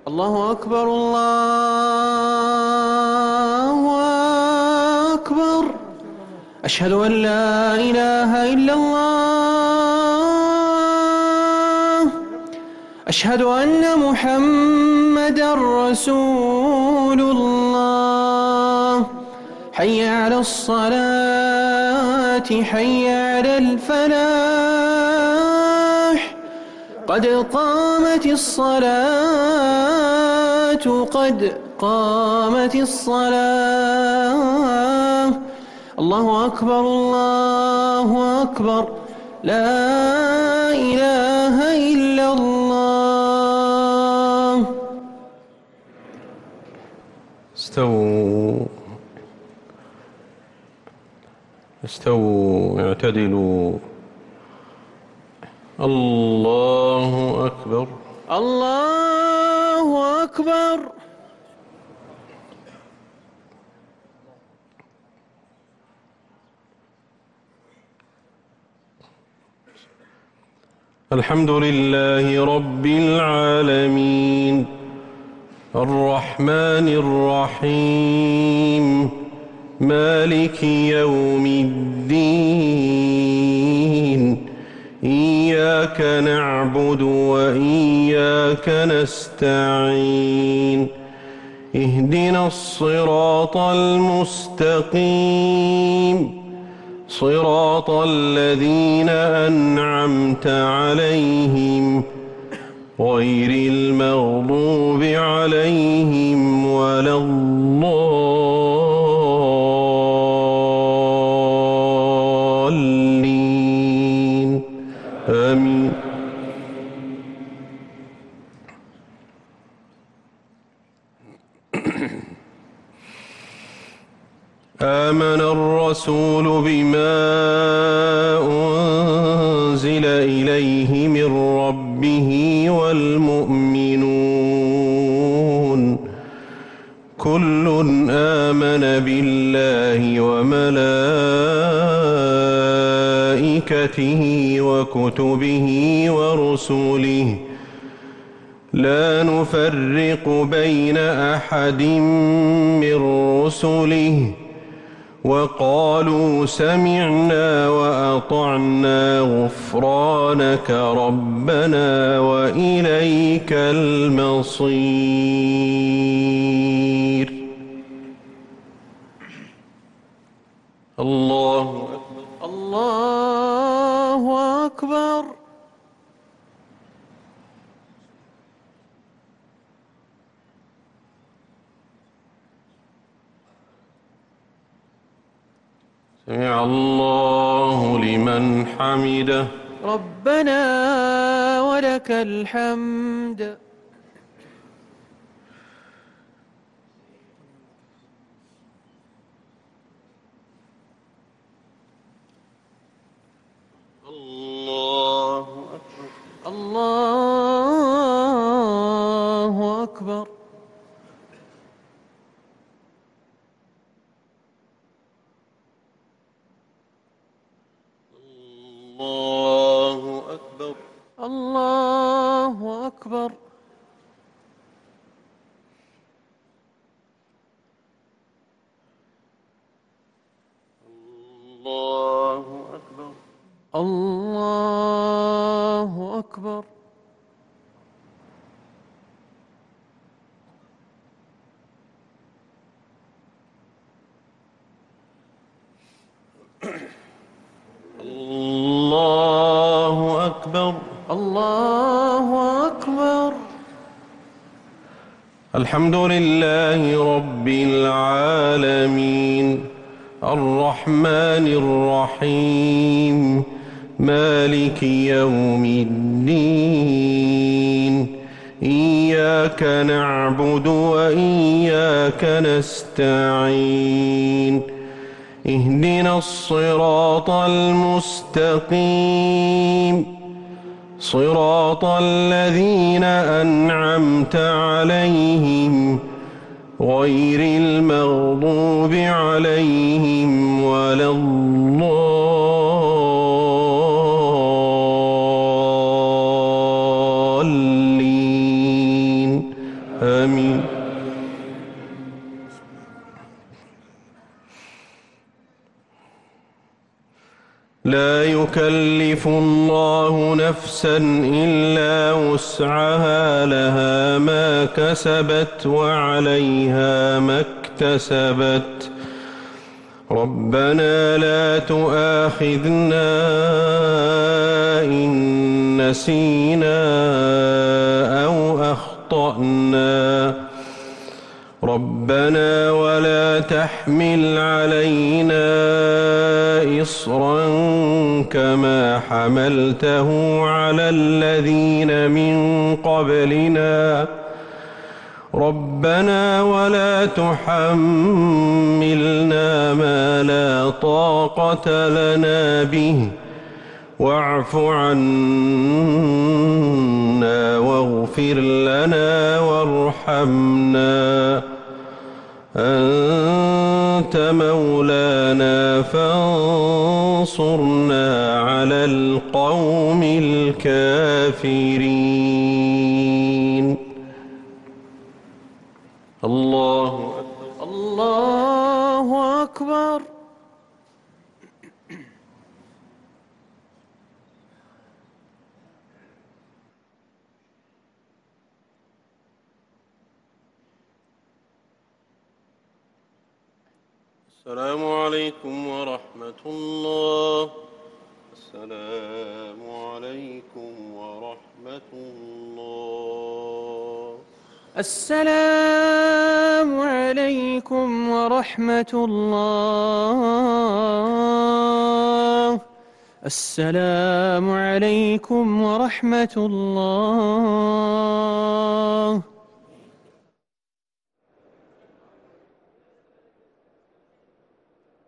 الله أكبر الله أكبر. أشهد أن لا إله إلا الله. أشهد أن محمدًا رسول الله. حي على الصلاة حي على الفلاح. قد قامت الصلاة قد قامت الصلاة. الله أكبر الله أكبر. لا إله إلا الله. استووا استووا اعتدلوا. الله أكبر الله أكبر. الحمد لله رب العالمين الرحمن الرحيم مالك يوم الدين إياك نعبد وإياك نستعين اهدنا الصراط المستقيم صراط الذين أنعمت عليهم غير المغضوب عليهم ولا الضالين آمين. آمن الرسول بما أنزل إليه من ربه والمؤمنون كل آمن بالله وملائكته وكتبه ورسله لا نفرق بين أحد من رسله وقالوا سمعنا وأطعنا غفرانك ربنا وإليك المصير. الله أكبر الله أكبر. سمع الله لمن حمده ربنا ولك الحمد. الله أكبر الله أكبر. الله أكبر الله أكبر. الله أكبر الله أكبر. الله أكبر الله أكبر. الحمد لله رب العالمين الرحمن الرحيم مالك يوم الدين إياك نعبد وإياك نستعين اهدنا الصراط المستقيم صراط الذين أنعمت عليهم غير المغضوب عليهم ولا الضالين يكلف الله نفسا إلا وسعها لها ما كسبت وعليها ما اكتسبت ربنا لا تؤاخذنا إن نسينا أو أخطأنا ربنا ولا تحمل علينا إصرا كما حملته على الذين من قبلنا ربنا ولا تحملنا ما لا طاقة لنا به واعف عنا واغفر لنا وارحمنا أنت مولانا فانصرنا على القوم الكافرين. الله أكبر. الله أكبر. السلام عليكم ورحمة الله. السلام عليكم ورحمة الله. السلام عليكم ورحمة الله. السلام عليكم ورحمة الله.